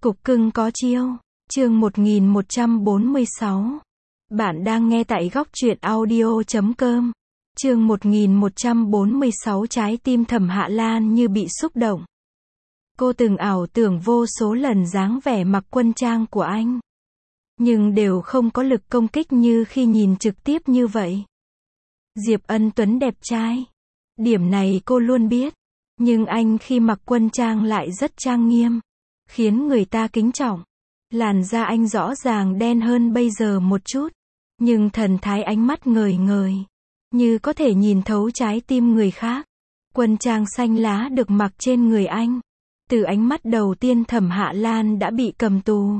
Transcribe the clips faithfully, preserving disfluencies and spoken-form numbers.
Cục cưng có chiêu. Chương một nghìn một trăm bốn mươi sáu. Bạn đang nghe tại góc truyện audio chấm com. Chương một nghìn một trăm bốn mươi sáu. Trái tim Thẩm Hạ Lan như bị xúc động. Cô từng ảo tưởng vô số lần dáng vẻ mặc quân trang của anh, nhưng đều không có lực công kích như khi nhìn trực tiếp như vậy. Diệp Ân Tuấn đẹp trai, điểm này cô luôn biết, nhưng anh khi mặc quân trang lại rất trang nghiêm, khiến người ta kính trọng. Làn da anh rõ ràng đen hơn bây giờ một chút, nhưng thần thái ánh mắt ngời ngời, như có thể nhìn thấu trái tim người khác. Quân trang xanh lá được mặc trên người anh, từ ánh mắt đầu tiên Thẩm Hạ Lan đã bị cầm tù.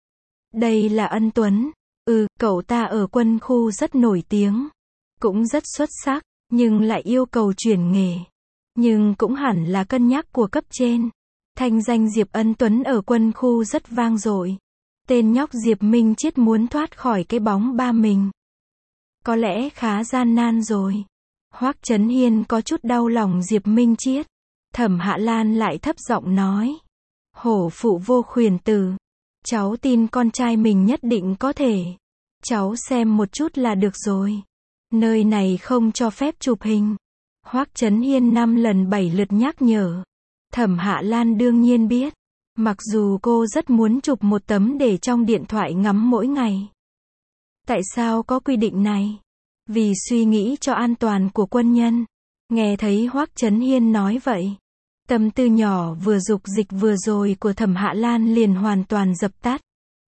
Đây là Ân Tuấn. Ừ, cậu ta ở quân khu rất nổi tiếng, cũng rất xuất sắc, nhưng lại yêu cầu chuyển nghề. Nhưng cũng hẳn là cân nhắc của cấp trên. Thanh danh Diệp Ân Tuấn ở quân khu rất vang dội. Tên nhóc Diệp Minh Chiết muốn thoát khỏi cái bóng ba mình, có lẽ khá gian nan rồi. Hoắc Chấn Hiên có chút đau lòng Diệp Minh Chiết. Thẩm Hạ Lan lại thấp giọng nói. Hổ phụ vô khuyển tử. Cháu tin con trai mình nhất định có thể. Cháu xem một chút là được rồi. Nơi này không cho phép chụp hình. Hoắc Chấn Hiên năm lần bảy lượt nhắc nhở. Thẩm Hạ Lan đương nhiên biết. Mặc dù cô rất muốn chụp một tấm để trong điện thoại ngắm mỗi ngày. Tại sao có quy định này? Vì suy nghĩ cho an toàn của quân nhân. Nghe thấy Hoắc Chấn Hiên nói vậy, tâm tư nhỏ vừa dục dịch vừa rồi của Thẩm Hạ Lan liền hoàn toàn dập tắt.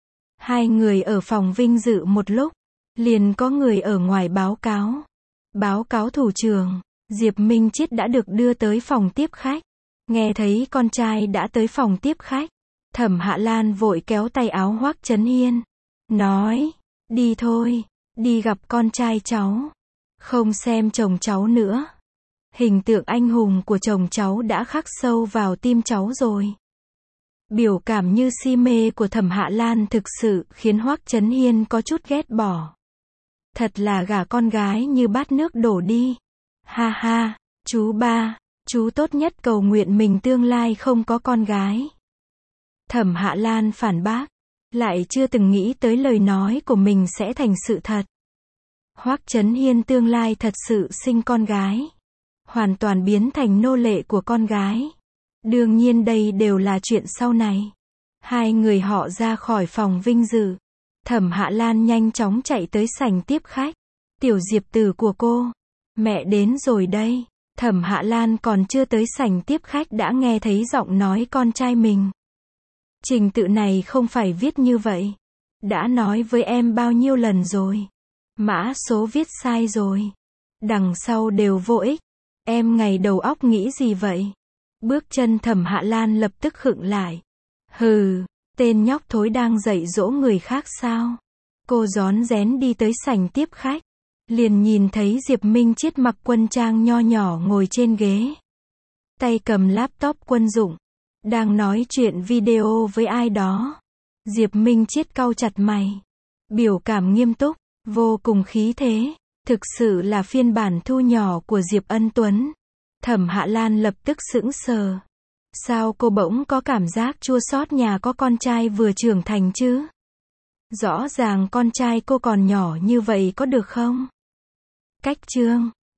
Hai người ở phòng vinh dự một lúc, liền có người ở ngoài báo cáo. Báo cáo thủ trưởng, Diệp Minh Chiết đã được đưa tới phòng tiếp khách. Nghe thấy con trai đã tới phòng tiếp khách, Thẩm Hạ Lan vội kéo tay áo Hoắc Chấn Hiên, nói, đi thôi, đi gặp con trai cháu, không xem chồng cháu nữa. Hình tượng anh hùng của chồng cháu đã khắc sâu vào tim cháu rồi. Biểu cảm như si mê của Thẩm Hạ Lan thực sự khiến Hoắc Chấn Hiên có chút ghét bỏ. Thật là gả con gái như bát nước đổ đi. Ha ha, chú ba, chú tốt nhất cầu nguyện mình tương lai không có con gái. Thẩm Hạ Lan phản bác, lại chưa từng nghĩ tới lời nói của mình sẽ thành sự thật. Hoắc Chấn Hiên tương lai thật sự sinh con gái, hoàn toàn biến thành nô lệ của con gái. Đương nhiên đây đều là chuyện sau này. Hai người họ ra khỏi phòng vinh dự. Thẩm Hạ Lan nhanh chóng chạy tới sảnh tiếp khách. Tiểu Diệp tử của cô, mẹ đến rồi đây. Thẩm Hạ Lan còn chưa tới sảnh tiếp khách đã nghe thấy giọng nói con trai mình. Trình tự này không phải viết như vậy. Đã nói với em bao nhiêu lần rồi. Mã số viết sai rồi. Đằng sau đều vô ích. Em ngày đầu óc nghĩ gì vậy? Bước chân Thẩm Hạ Lan lập tức khựng lại. Hừ, tên nhóc thối đang dạy dỗ người khác sao? Cô rón rén đi tới sảnh tiếp khách, liền nhìn thấy Diệp Minh Chiết mặc quân trang nho nhỏ ngồi trên ghế, tay cầm laptop quân dụng, đang nói chuyện video với ai đó. Diệp Minh Chiết cau chặt mày, biểu cảm nghiêm túc, vô cùng khí thế, thực sự là phiên bản thu nhỏ của Diệp Ân Tuấn. Thẩm Hạ Lan lập tức sững sờ. Sao cô bỗng có cảm giác chua xót nhà có con trai vừa trưởng thành chứ? Rõ ràng con trai cô còn nhỏ như vậy có được không? Cách chương